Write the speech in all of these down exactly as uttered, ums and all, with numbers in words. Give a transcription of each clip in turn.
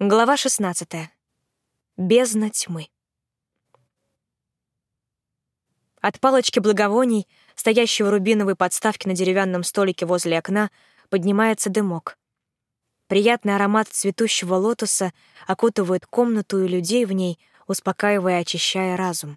Глава шестнадцатая. Бездна тьмы. От палочки благовоний, стоящей в рубиновой подставке на деревянном столике возле окна, поднимается дымок. Приятный аромат цветущего лотоса окутывает комнату и людей в ней, успокаивая и очищая разум.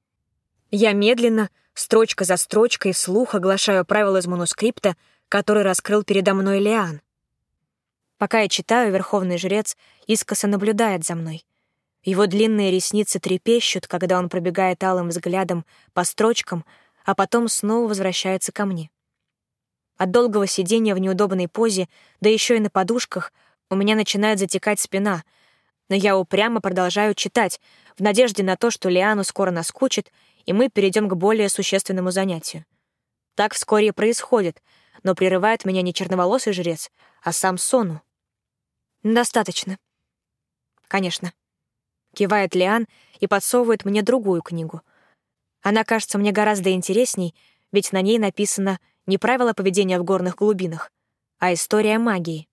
Я медленно, строчка за строчкой, вслух оглашаю правила из манускрипта, который раскрыл передо мной Лиан. Пока я читаю, верховный жрец искоса наблюдает за мной. Его длинные ресницы трепещут, когда он пробегает алым взглядом по строчкам, а потом снова возвращается ко мне. От долгого сидения в неудобной позе, да еще и на подушках, у меня начинает затекать спина, но я упрямо продолжаю читать, в надежде на то, что Лиану скоро наскучит, и мы перейдем к более существенному занятию. Так вскоре и происходит, но прерывает меня не черноволосый жрец, а сам Сону. «Достаточно». «Конечно», — кивает Лиан и подсовывает мне другую книгу. Она кажется мне гораздо интересней, ведь на ней написано не правила поведения в горных глубинах, а история магии.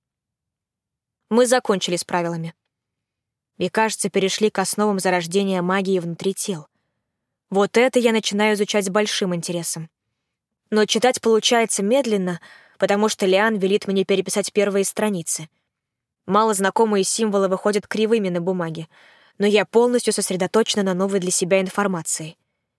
Мы закончили с правилами. И, кажется, перешли к основам зарождения магии внутри тел. Вот это я начинаю изучать с большим интересом. Но читать получается медленно, потому что Лиан велит мне переписать первые страницы. Малознакомые символы выходят кривыми на бумаге, но я полностью сосредоточена на новой для себя информации.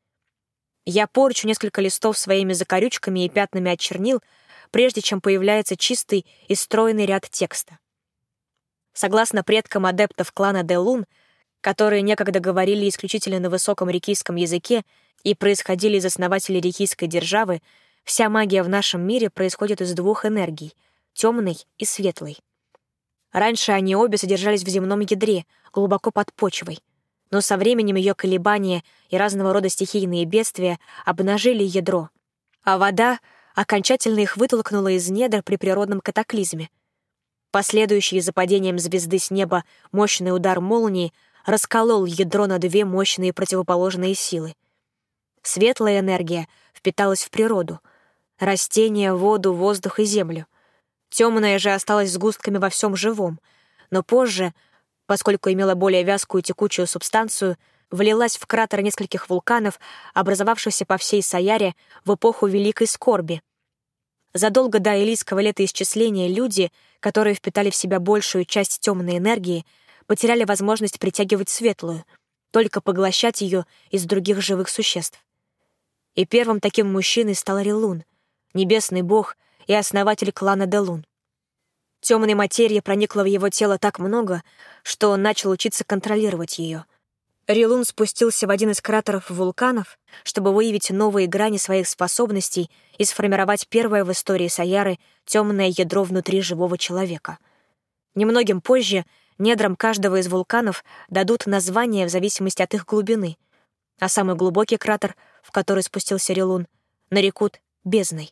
Я порчу несколько листов своими закорючками и пятнами от чернил, прежде чем появляется чистый и стройный ряд текста. Согласно предкам адептов клана Делун, которые некогда говорили исключительно на высоком рикийском языке и происходили из основателей рикийской державы, вся магия в нашем мире происходит из двух энергий — темной и светлой. Раньше они обе содержались в земном ядре, глубоко под почвой, но со временем ее колебания и разного рода стихийные бедствия обнажили ядро, а вода окончательно их вытолкнула из недр при природном катаклизме. Последующий за падением звезды с неба мощный удар молнии расколол ядро на две мощные противоположные силы. Светлая энергия впиталась в природу — растения, воду, воздух и землю. Темная же осталась сгустками во всем живом, но позже, поскольку имела более вязкую текучую субстанцию, влилась в кратер нескольких вулканов, образовавшихся по всей Саяре в эпоху Великой Скорби. Задолго до элийского летоисчисления люди, которые впитали в себя большую часть темной энергии, потеряли возможность притягивать светлую, только поглощать ее из других живых существ. И первым таким мужчиной стал Рилун, небесный бог и основатель клана Делун. Темной материи проникло в его тело так много, что он начал учиться контролировать ее. Рилун спустился в один из кратеров вулканов, чтобы выявить новые грани своих способностей и сформировать первое в истории Саяры темное ядро внутри живого человека. Немногим позже недрам каждого из вулканов дадут название в зависимости от их глубины, а самый глубокий кратер, в который спустился Рилун, нарекут бездной.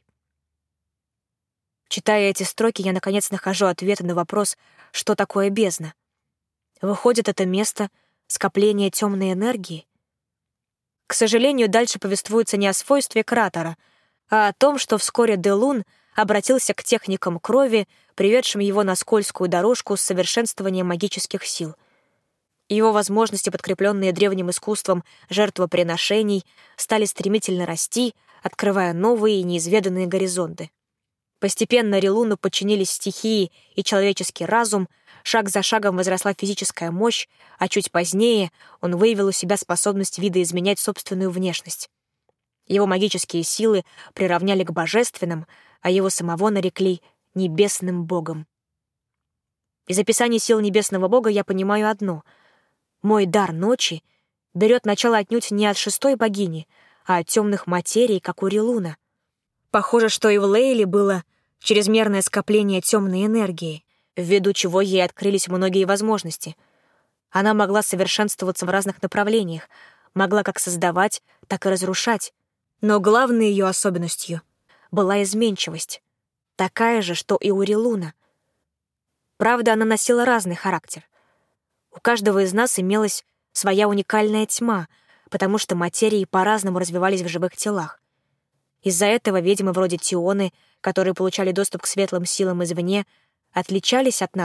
Читая эти строки, я наконец нахожу ответ на вопрос, что такое бездна. Выходит, это место скопления темной энергии? К сожалению, дальше повествуется не о свойстве кратера, а о том, что вскоре Делун обратился к техникам крови, приведшим его на скользкую дорожку с совершенствованием магических сил. Его возможности, подкрепленные древним искусством жертвоприношений, стали стремительно расти, открывая новые и неизведанные горизонты. Постепенно Рилуну подчинились стихии и человеческий разум, шаг за шагом возросла физическая мощь, а чуть позднее он выявил у себя способность видоизменять собственную внешность. Его магические силы приравняли к божественным, а его самого нарекли небесным богом. Из описания сил небесного бога я понимаю одно: мой дар ночи берет начало отнюдь не от шестой богини, а от темных материй, как у Рилуна. Похоже, что и в Лейле было чрезмерное скопление темной энергии, ввиду чего ей открылись многие возможности. Она могла совершенствоваться в разных направлениях, могла как создавать, так и разрушать. Но главной ее особенностью была изменчивость, такая же, что и у Рилуна. Правда, она носила разный характер. У каждого из нас имелась своя уникальная тьма, потому что материи по-разному развивались в живых телах. Из-за этого ведьмы вроде Тионы, которые получали доступ к светлым силам извне, отличались от нас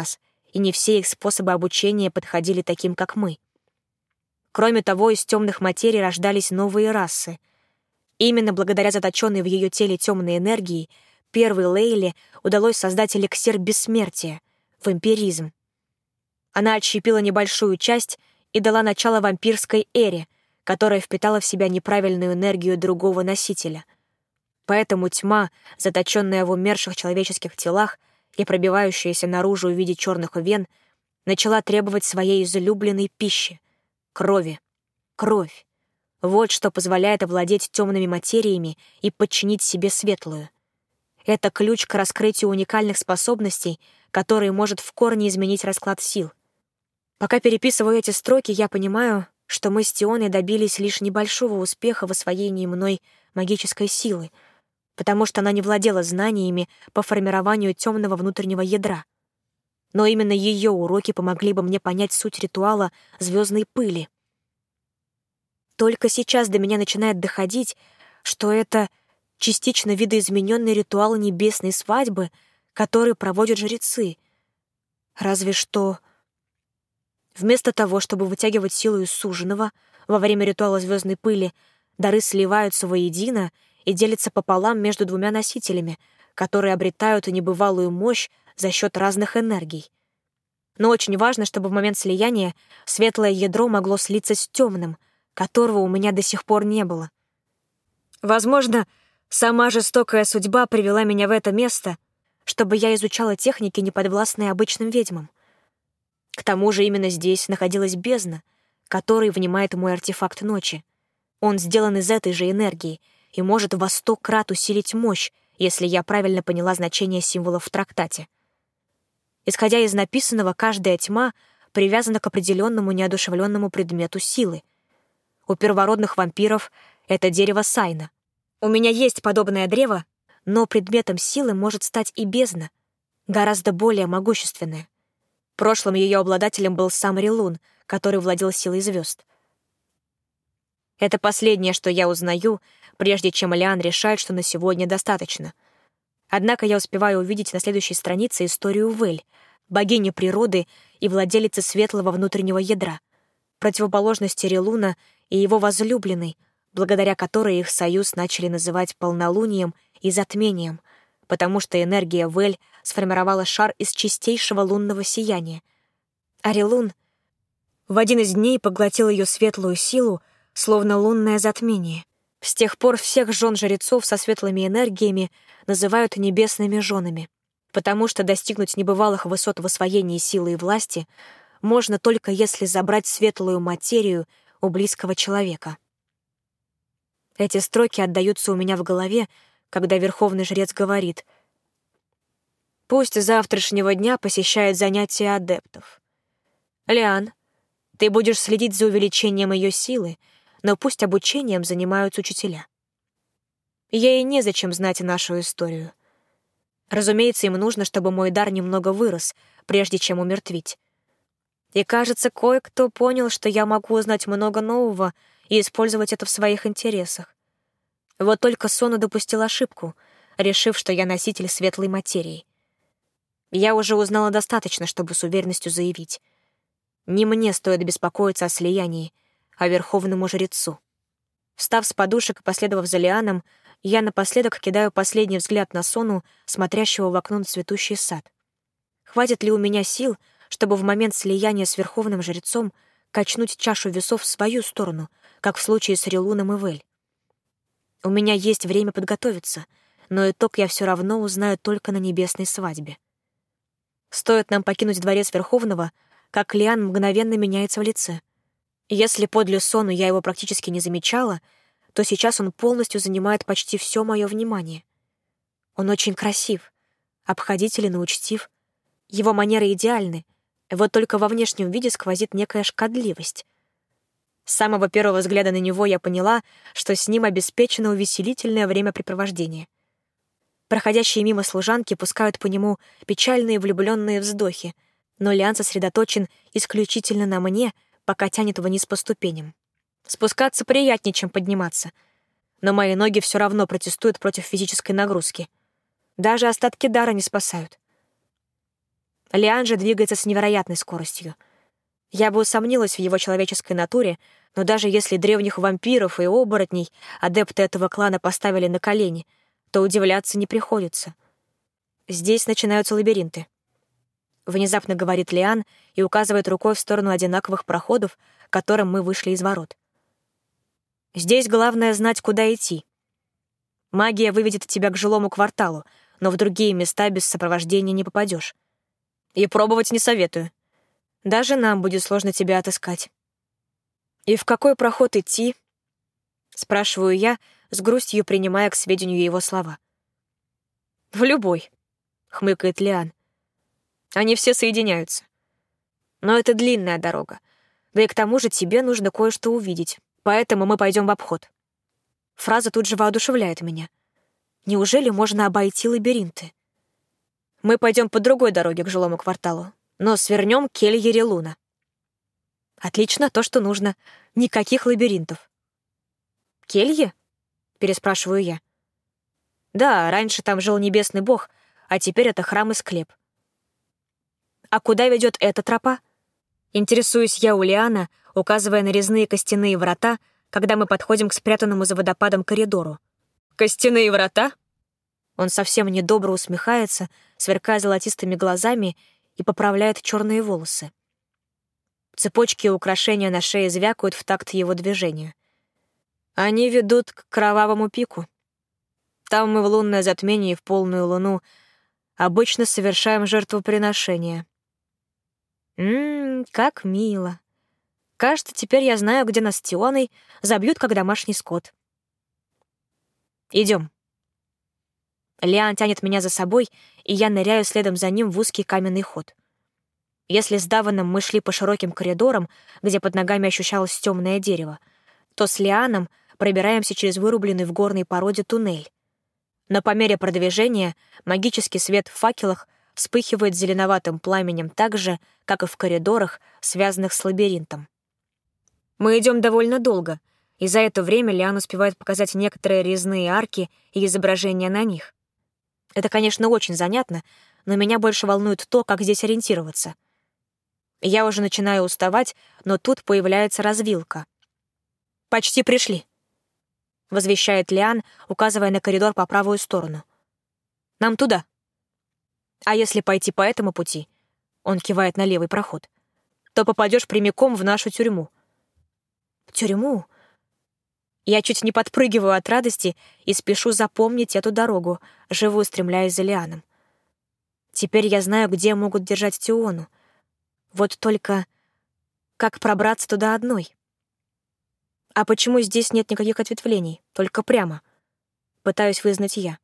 и не все их способы обучения подходили таким, как мы. Кроме того, из темных материй рождались новые расы. Именно благодаря заточенной в ее теле темной энергии первой Лейле удалось создать эликсир бессмертия — вампиризм. Она отщепила небольшую часть и дала начало вампирской эре, которая впитала в себя неправильную энергию другого носителя. Поэтому тьма, заточенная в умерших человеческих телах и пробивающаяся наружу в виде черных вен, начала требовать своей излюбленной пищи — крови. Кровь. Вот что позволяет овладеть темными материями и подчинить себе светлую. Это ключ к раскрытию уникальных способностей, который может в корне изменить расклад сил. Пока переписываю эти строки, я понимаю, что мы с Тионой добились лишь небольшого успеха в освоении мной магической силы, потому что она не владела знаниями по формированию темного внутреннего ядра. Но именно ее уроки помогли бы мне понять суть ритуала звездной пыли. Только сейчас до меня начинает доходить, что это частично видоизмененный ритуал небесной свадьбы, который проводят жрецы. Разве что вместо того, чтобы вытягивать силу из суженого во время ритуала звездной пыли, дары сливаются воедино и делятся пополам между двумя носителями, которые обретают небывалую мощь за счет разных энергий. Но очень важно, чтобы в момент слияния светлое ядро могло слиться с темным, которого у меня до сих пор не было. Возможно, сама жестокая судьба привела меня в это место, чтобы я изучала техники, неподвластные обычным ведьмам. К тому же именно здесь находилась бездна, которой внимает мой артефакт ночи. Он сделан из этой же энергии и может во сто крат усилить мощь, если я правильно поняла значение символов в трактате. Исходя из написанного, каждая тьма привязана к определенному неодушевленному предмету силы. У первородных вампиров это дерево Сайна. У меня есть подобное древо, но предметом силы может стать и бездна, гораздо более могущественная. Прошлым ее обладателем был сам Релун, который владел силой звезд. Это последнее, что я узнаю, прежде чем Лиан решает, что на сегодня достаточно. Однако я успеваю увидеть на следующей странице историю Вэль, богини природы и владелицы светлого внутреннего ядра, противоположности Релуна и его возлюбленной, благодаря которой их союз начали называть полнолунием и затмением, потому что энергия Вэль сформировала шар из чистейшего лунного сияния. А Релун в один из дней поглотил ее светлую силу, словно лунное затмение. С тех пор всех жен жрецов со светлыми энергиями называют небесными женами, потому что достигнуть небывалых высот в освоении силы и власти можно только если забрать светлую материю у близкого человека. Эти строки отдаются у меня в голове, когда верховный жрец говорит: «Пусть с завтрашнего дня посещает занятия адептов. Лиан, ты будешь следить за увеличением ее силы, но пусть обучением занимаются учителя. Ей незачем знать нашу историю. Разумеется, им нужно, чтобы мой дар немного вырос, прежде чем умертвить. И, кажется, кое-кто понял, что я могу узнать много нового и использовать это в своих интересах. Вот только Сона допустил ошибку, решив, что я носитель светлой материи. Я уже узнала достаточно, чтобы с уверенностью заявить: не мне стоит беспокоиться о слиянии, а верховному жрецу». Встав с подушек и последовав за Лианом, я напоследок кидаю последний взгляд на Сону, смотрящего в окно на цветущий сад. Хватит ли у меня сил, чтобы в момент слияния с верховным жрецом качнуть чашу весов в свою сторону, как в случае с Релуном и Вэль? У меня есть время подготовиться, но итог я все равно узнаю только на небесной свадьбе. Стоит нам покинуть дворец Верховного, как Лиан мгновенно меняется в лице. Если подле Сону я его практически не замечала, то сейчас он полностью занимает почти все мое внимание. Он очень красив, обходителен и учтив. Его манеры идеальны, вот только во внешнем виде сквозит некая шкодливость. С самого первого взгляда на него я поняла, что с ним обеспечено увеселительное времяпрепровождение. Проходящие мимо служанки пускают по нему печальные влюбленные вздохи, но Лиан сосредоточен исключительно на мне, пока тянет вниз по ступеням. Спускаться приятнее, чем подниматься, но мои ноги все равно протестуют против физической нагрузки. Даже остатки дара не спасают. Лиан же двигается с невероятной скоростью. Я бы усомнилась в его человеческой натуре, но даже если древних вампиров и оборотней адепты этого клана поставили на колени, то удивляться не приходится. Здесь начинаются лабиринты. Внезапно говорит Лиан и указывает рукой в сторону одинаковых проходов, к которым мы вышли из ворот. Здесь главное знать, куда идти. Магия выведет тебя к жилому кварталу, но в другие места без сопровождения не попадешь. И пробовать не советую. Даже нам будет сложно тебя отыскать. «И в какой проход идти?» — спрашиваю я, с грустью принимая к сведению его слова. «В любой», — хмыкает Лиан. «Они все соединяются. Но это длинная дорога. Да и к тому же тебе нужно кое-что увидеть, поэтому мы пойдем в обход». Фраза тут же воодушевляет меня. Неужели можно обойти лабиринты? Мы пойдем по другой дороге к жилому кварталу, но свернем к келье Релуна. Отлично, то, что нужно. Никаких лабиринтов. «Келье?» — переспрашиваю я. «Да, раньше там жил небесный бог, а теперь это храм и склеп». «А куда ведет эта тропа?» Интересуюсь я у Лиана, указывая на резные костяные врата, когда мы подходим к спрятанному за водопадом коридору. «Костяные врата?» Он совсем недобро усмехается, сверкая золотистыми глазами, и поправляет черные волосы. Цепочки и украшения на шее звякают в такт его движению. Они ведут к кровавому пику. Там мы в лунное затмение и в полную луну обычно совершаем жертвоприношение. Ммм, как мило. Кажется, теперь я знаю, где нас с Тионой забьют, как домашний скот. Идем. Лиан тянет меня за собой, и я ныряю следом за ним в узкий каменный ход. Если с Даваном мы шли по широким коридорам, где под ногами ощущалось темное дерево, то с Лианом пробираемся через вырубленный в горной породе туннель. Но по мере продвижения магический свет в факелах вспыхивает зеленоватым пламенем так же, как и в коридорах, связанных с лабиринтом. Мы идем довольно долго, и за это время Лиан успевает показать некоторые резные арки и изображения на них. Это, конечно, очень занятно, но меня больше волнует то, как здесь ориентироваться. Я уже начинаю уставать, но тут появляется развилка. «Почти пришли», — возвещает Лиан, указывая на коридор по правую сторону. «Нам туда. А если пойти по этому пути», — он кивает на левый проход, «то попадешь прямиком в нашу тюрьму». «Тюрьму?» Я чуть не подпрыгиваю от радости и спешу запомнить эту дорогу, живо устремляясь за Лианом. Теперь я знаю, где могут держать Тиону. Вот только как пробраться туда одной? А почему здесь нет никаких ответвлений, только прямо? Пытаюсь вызнать я.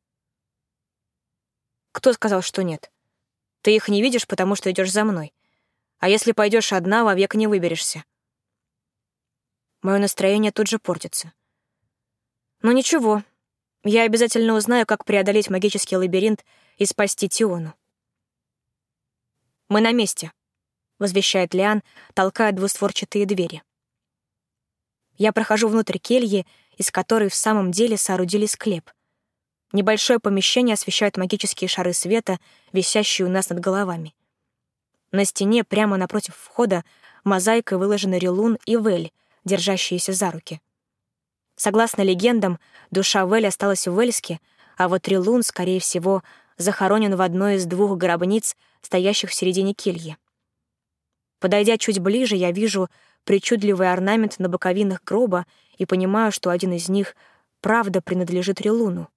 Кто сказал, что нет? Ты их не видишь, потому что идешь за мной. А если пойдешь одна, вовек не выберешься. Мое настроение тут же портится. Но ничего, я обязательно узнаю, как преодолеть магический лабиринт и спасти Тиону. «Мы на месте», — возвещает Лиан, толкая двустворчатые двери. Я прохожу внутрь кельи, из которой в самом деле соорудили склеп. Небольшое помещение освещают магические шары света, висящие у нас над головами. На стене, прямо напротив входа, мозаикой выложены Релун и Вель, держащиеся за руки. Согласно легендам, душа Вель осталась в Вельске, а вот Релун, скорее всего, захоронен в одной из двух гробниц, стоящих в середине кельи. Подойдя чуть ближе, я вижу причудливый орнамент на боковинах гроба и понимаю, что один из них правда принадлежит Релуну.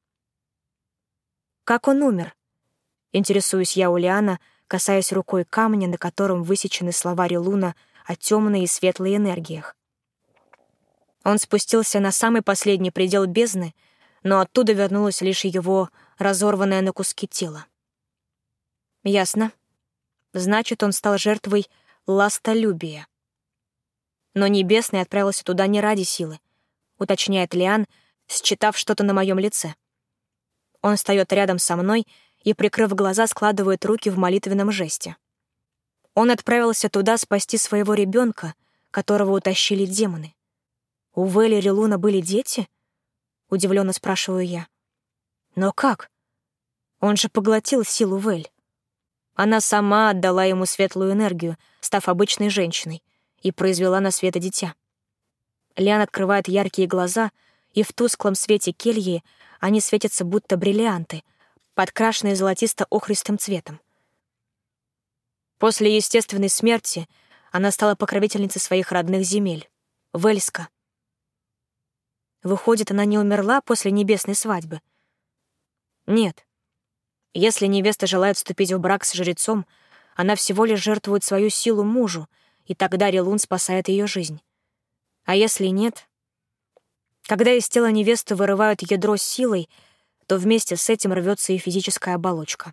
«Как он умер?» — интересуюсь я у Лиана, касаясь рукой камня, на котором высечены слова Релуна о темной и светлой энергиях. Он спустился на самый последний предел бездны, но оттуда вернулось лишь его разорванное на куски тело. Ясно. Значит, он стал жертвой ластолюбия. Но Небесный отправился туда не ради силы, уточняет Лиан, считав что-то на моем лице. Он встает рядом со мной и, прикрыв глаза, складывает руки в молитвенном жесте. Он отправился туда спасти своего ребенка, которого утащили демоны. У Вели и Релуна были дети? Удивленно спрашиваю я. Но как? Он же поглотил силу Вель. Она сама отдала ему светлую энергию, став обычной женщиной, и произвела на свет дитя. Лиан открывает яркие глаза, и в тусклом свете кельи они светятся будто бриллианты, подкрашенные золотисто-охристым цветом. После естественной смерти она стала покровительницей своих родных земель — Вельска. Выходит, она не умерла после небесной свадьбы? Нет. Если невеста желает вступить в брак с жрецом, она всего лишь жертвует свою силу мужу, и тогда Релун спасает ее жизнь. А если нет? Когда из тела невесты вырывают ядро силой, то вместе с этим рвется и физическая оболочка.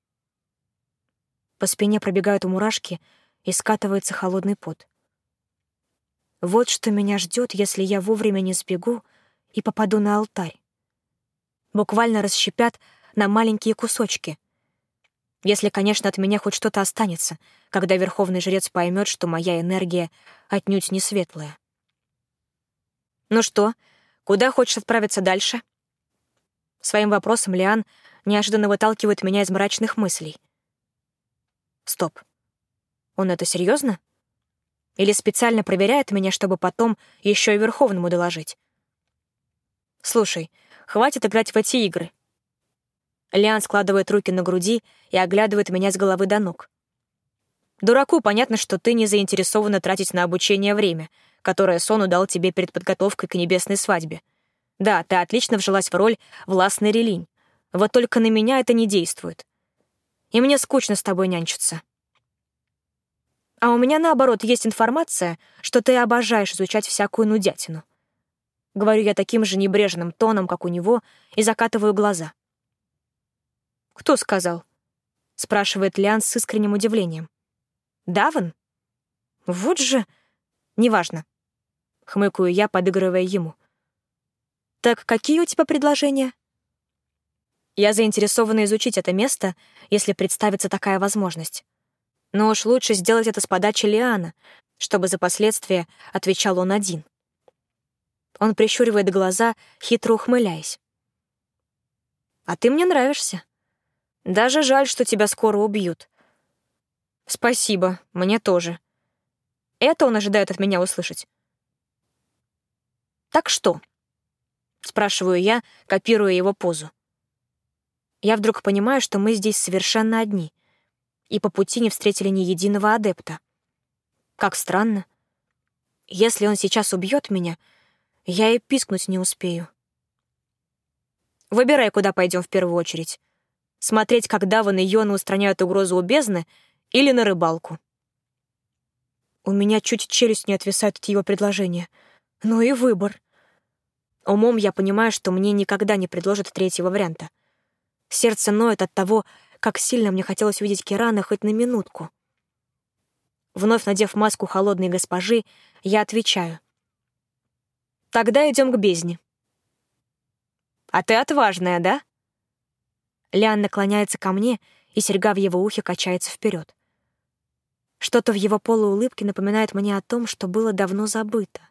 По спине пробегают мурашки, и скатывается холодный пот. Вот что меня ждет, если я вовремя не сбегу и попаду на алтарь. Буквально расщепят на маленькие кусочки. Если, конечно, от меня хоть что-то останется, когда верховный жрец поймет, что моя энергия отнюдь не светлая. «Ну что, куда хочешь отправиться дальше?» Своим вопросом Лиан неожиданно выталкивает меня из мрачных мыслей. Стоп. Он это серьезно? Или специально проверяет меня, чтобы потом еще и Верховному доложить? Слушай, хватит играть в эти игры. Лиан складывает руки на груди и оглядывает меня с головы до ног. Дураку понятно, что ты не заинтересована тратить на обучение время, которое Сону дал тебе перед подготовкой к небесной свадьбе. Да, ты отлично вжилась в роль властной Релинь. Вот только на меня это не действует. И мне скучно с тобой нянчиться. А у меня, наоборот, есть информация, что ты обожаешь изучать всякую нудятину. Говорю я таким же небрежным тоном, как у него, и закатываю глаза. «Кто сказал?» — спрашивает Лиан с искренним удивлением. «Даван? Вот же...» «Неважно», — хмыкаю я, подыгрывая ему. «Так какие у тебя предложения?» Я заинтересована изучить это место, если представится такая возможность. Но уж лучше сделать это с подачи Лиана, чтобы за последствия отвечал он один. Он прищуривает глаза, хитро ухмыляясь. «А ты мне нравишься. Даже жаль, что тебя скоро убьют». «Спасибо, мне тоже». Это он ожидает от меня услышать. «Так что?» — спрашиваю я, копируя его позу. Я вдруг понимаю, что мы здесь совершенно одни, и по пути не встретили ни единого адепта. Как странно. Если он сейчас убьет меня, я и пискнуть не успею. Выбирай, куда пойдем в первую очередь. Смотреть, как Даван и Йона устраняют угрозу у бездны, или на рыбалку. У меня чуть челюсть не отвисает от его предложения. Ну и выбор. Умом я понимаю, что мне никогда не предложат третьего варианта. Сердце ноет от того, как сильно мне хотелось увидеть Кирана хоть на минутку. Вновь надев маску холодной госпожи, я отвечаю. «Тогда идем к бездне». «А ты отважная, да?» Лиан наклоняется ко мне, и серьга в его ухе качается вперед. Что-то в его полуулыбке напоминает мне о том, что было давно забыто.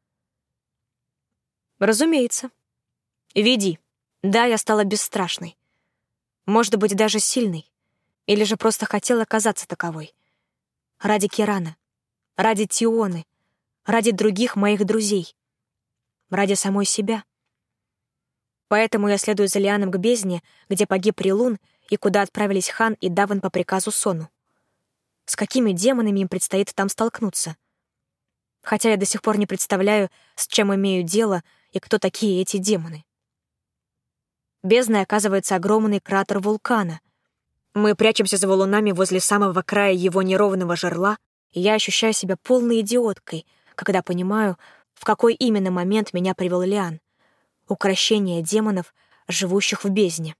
«Разумеется. Веди. Да, я стала бесстрашной. Может быть, даже сильной. Или же просто хотела казаться таковой. Ради Кирана. Ради Тионы. Ради других моих друзей. Ради самой себя. Поэтому я следую за Лианом к бездне, где погиб Релун, и куда отправились Хан и Даван по приказу Сону. С какими демонами им предстоит там столкнуться? Хотя я до сих пор не представляю, с чем имею дело и кто такие эти демоны. Бездной оказывается огромный кратер вулкана. Мы прячемся за валунами возле самого края его неровного жерла, и я ощущаю себя полной идиоткой, когда понимаю, в какой именно момент меня привел Лиан. Укрощение демонов, живущих в бездне.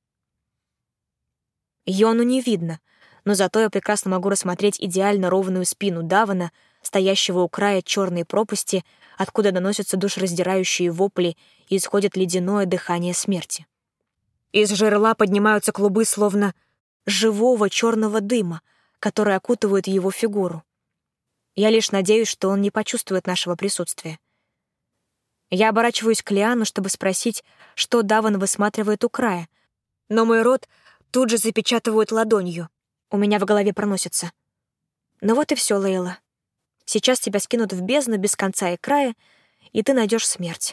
Йону не видно, но зато я прекрасно могу рассмотреть идеально ровную спину Давана, стоящего у края черной пропасти, откуда доносятся душераздирающие вопли и исходит ледяное дыхание смерти. Из жерла поднимаются клубы словно живого черного дыма, которые окутывают его фигуру. Я лишь надеюсь, что он не почувствует нашего присутствия. Я оборачиваюсь к Лиану, чтобы спросить, что Даван высматривает у края, но мой рот тут же запечатывают ладонью. У меня в голове проносится. Ну вот и все, Лейла. Сейчас тебя скинут в бездну без конца и края, и ты найдешь смерть.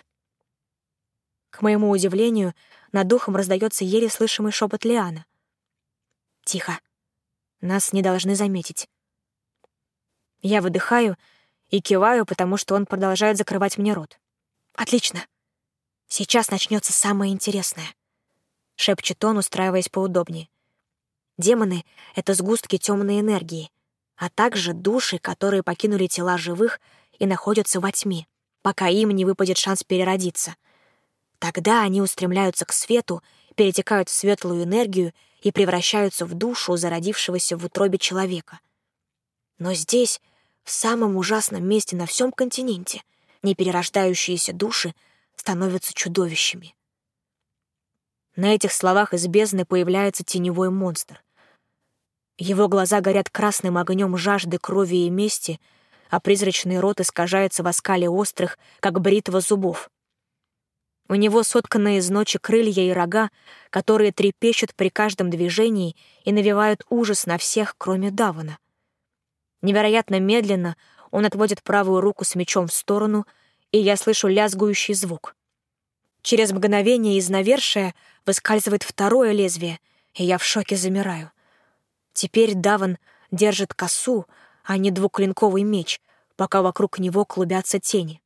К моему удивлению, над духом раздается еле слышимый шепот Лиана. Тихо. Нас не должны заметить. Я выдыхаю и киваю, потому что он продолжает закрывать мне рот. Отлично. Сейчас начнется самое интересное. Шепчет он, устраиваясь поудобнее. Демоны — это сгустки темной энергии, а также души, которые покинули тела живых и находятся во тьме, пока им не выпадет шанс переродиться. Тогда они устремляются к свету, перетекают в светлую энергию и превращаются в душу зародившегося в утробе человека. Но здесь, в самом ужасном месте на всем континенте, неперерождающиеся души становятся чудовищами. На этих словах из бездны появляется теневой монстр. Его глаза горят красным огнем жажды, крови и мести, а призрачный рот искажается в оскале острых, как бритва зубов. У него сотканные из ночи крылья и рога, которые трепещут при каждом движении и навевают ужас на всех, кроме Давана. Невероятно медленно он отводит правую руку с мечом в сторону, и я слышу лязгующий звук. Через мгновение из навершия выскальзывает второе лезвие, и я в шоке замираю. Теперь Даван держит косу, а не двуклинковый меч, пока вокруг него клубятся тени.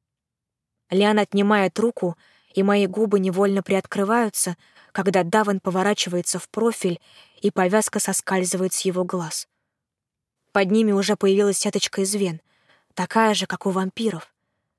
Лиан отнимает руку, и мои губы невольно приоткрываются, когда Даван поворачивается в профиль, и повязка соскальзывает с его глаз. Под ними уже появилась сеточка из вен, такая же, как у вампиров.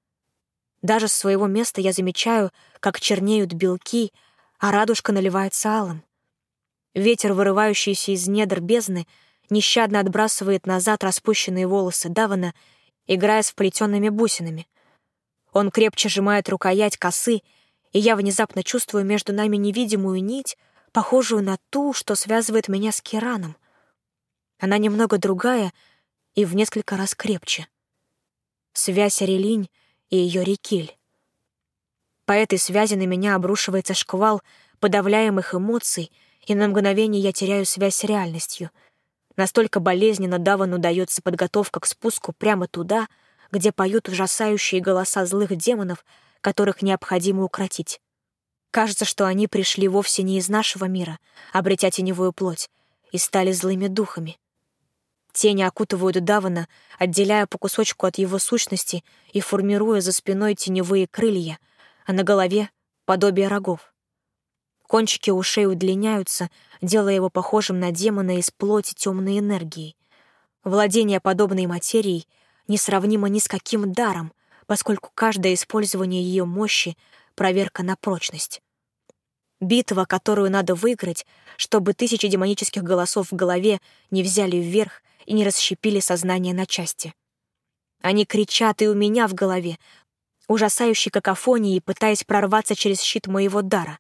Даже с своего места я замечаю, как чернеют белки, а радужка наливается алым. Ветер, вырывающийся из недр бездны, нещадно отбрасывает назад распущенные волосы Давана, играя с вплетенными бусинами. Он крепче сжимает рукоять косы, и я внезапно чувствую между нами невидимую нить, похожую на ту, что связывает меня с Кираном. Она немного другая и в несколько раз крепче. Связь Арелинь и ее Рикиль. По этой связи на меня обрушивается шквал подавляемых эмоций, и на мгновение я теряю связь с реальностью. Настолько болезненно Давану дается подготовка к спуску прямо туда, где поют ужасающие голоса злых демонов, которых необходимо укротить. Кажется, что они пришли вовсе не из нашего мира, обретя теневую плоть, и стали злыми духами. Тени окутывают Давана, отделяя по кусочку от его сущности и формируя за спиной теневые крылья, а на голове — подобие рогов. Кончики ушей удлиняются, делая его похожим на демона из плоти темной энергии. Владение подобной материей несравнимо ни с каким даром, поскольку каждое использование ее мощи — проверка на прочность. Битва, которую надо выиграть, чтобы тысячи демонических голосов в голове не взяли вверх и не расщепили сознание на части. Они кричат и у меня в голове, ужасающей какофонией, пытаясь прорваться через щит моего дара.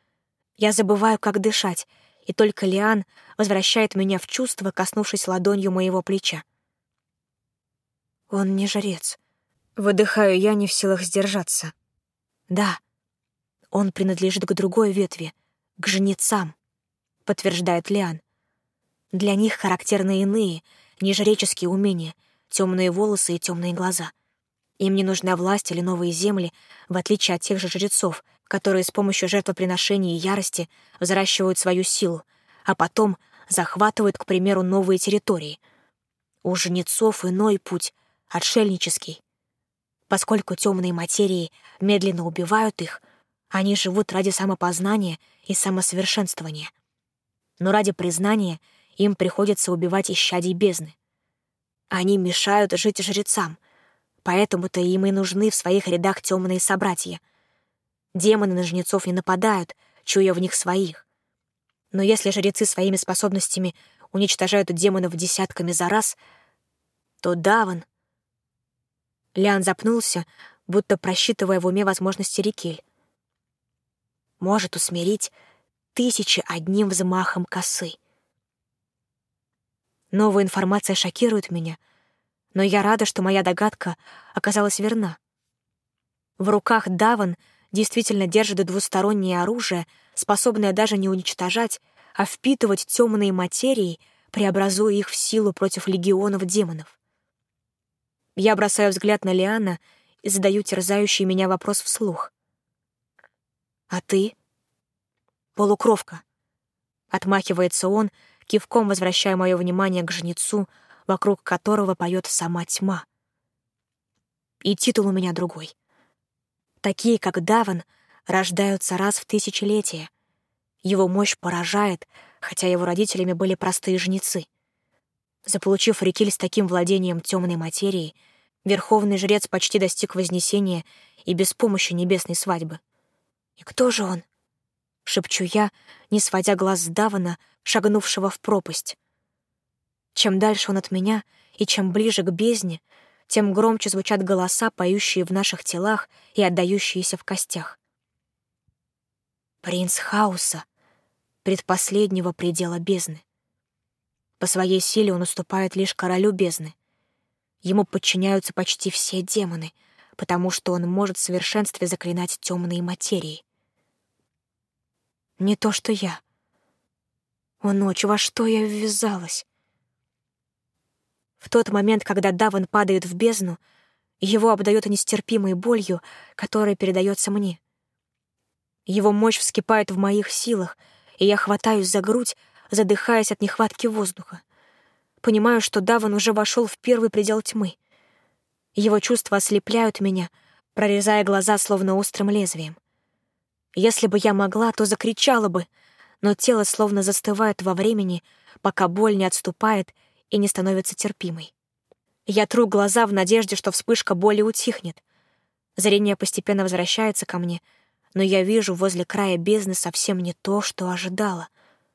Я забываю, как дышать, и только Лиан возвращает меня в чувство, коснувшись ладонью моего плеча. Он не жрец. Выдыхаю я, не в силах сдержаться. Да, он принадлежит к другой ветви, к жнецам, подтверждает Лиан. Для них характерны иные, нежреческие умения, темные волосы и темные глаза. Им не нужна власть или новые земли, в отличие от тех же жрецов, которые с помощью жертвоприношений и ярости взращивают свою силу, а потом захватывают, к примеру, новые территории. У жнецов иной путь, отшельнический. Поскольку темные материи медленно убивают их, они живут ради самопознания и самосовершенствования. Но ради признания им приходится убивать исчадий бездны. Они мешают жить жрецам, поэтому-то им и нужны в своих рядах темные собратья. Демоны на жнецов не нападают, чуя в них своих. Но если жрецы своими способностями уничтожают демонов десятками за раз, то Даван... Лиан запнулся, будто просчитывая в уме возможности Рикиль. Может усмирить тысячи одним взмахом косы. Новая информация шокирует меня, но я рада, что моя догадка оказалась верна. В руках Даван действительно держит двустороннее оружие, способное даже не уничтожать, а впитывать темные материи, преобразуя их в силу против легионов демонов. Я бросаю взгляд на Лиана и задаю терзающий меня вопрос вслух. «А ты?» «Полукровка», — отмахивается он, кивком возвращая мое внимание к жнецу, вокруг которого поет сама тьма. И титул у меня другой. Такие, как Даван, рождаются раз в тысячелетие. Его мощь поражает, хотя его родителями были простые жнецы. Заполучив Рикиль с таким владением темной материей, верховный жрец почти достиг вознесения и без помощи небесной свадьбы. «И кто же он?» — шепчу я, не сводя глаз с Давана, шагнувшего в пропасть. Чем дальше он от меня и чем ближе к бездне, тем громче звучат голоса, поющие в наших телах и отдающиеся в костях. Принц Хаоса, предпоследнего предела бездны. По своей силе он уступает лишь королю бездны. Ему подчиняются почти все демоны, потому что он может в совершенстве заклинать темные материи. Не то что я. О, ночь, во что я ввязалась? В тот момент, когда Даван падает в бездну, его обдает нестерпимой болью, которая передается мне. Его мощь вскипает в моих силах, и я хватаюсь за грудь, задыхаясь от нехватки воздуха. Понимаю, что Даван уже вошел в первый предел тьмы. Его чувства ослепляют меня, прорезая глаза словно острым лезвием. Если бы я могла, то закричала бы, но тело словно застывает во времени, пока боль не отступает и не становится терпимой. Я тру глаза в надежде, что вспышка боли утихнет. Зрение постепенно возвращается ко мне, но я вижу возле края бездны совсем не то, что ожидала.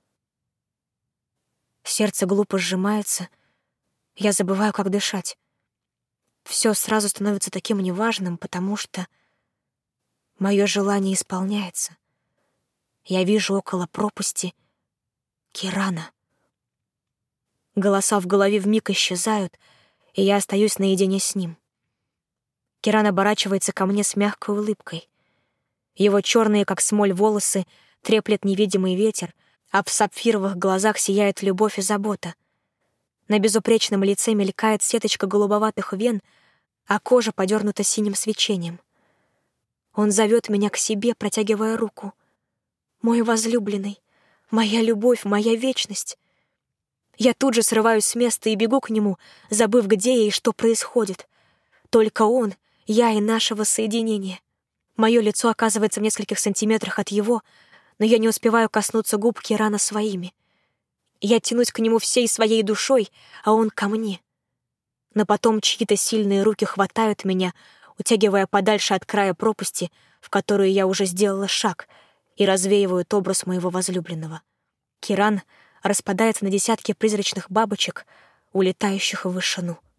Сердце глупо сжимается, я забываю, как дышать. Все сразу становится таким неважным, потому что мое желание исполняется. Я вижу около пропасти Кирана. Голоса в голове вмиг исчезают, и я остаюсь наедине с ним. Киран оборачивается ко мне с мягкой улыбкой. Его черные, как смоль, волосы треплет невидимый ветер, а в сапфировых глазах сияет любовь и забота. На безупречном лице мелькает сеточка голубоватых вен, а кожа подернута синим свечением. Он зовет меня к себе, протягивая руку. Мой возлюбленный, моя любовь, моя вечность. Я тут же срываюсь с места и бегу к нему, забыв, где я и что происходит. Только он, я и наше воссоединение. Мое лицо оказывается в нескольких сантиметрах от его, но я не успеваю коснуться губ Кирана своими. Я тянусь к нему всей своей душой, а он ко мне. Но потом чьи-то сильные руки хватают меня, утягивая подальше от края пропасти, в которую я уже сделала шаг, и развеивают образ моего возлюбленного. Киран распадается на десятки призрачных бабочек, улетающих в вышину.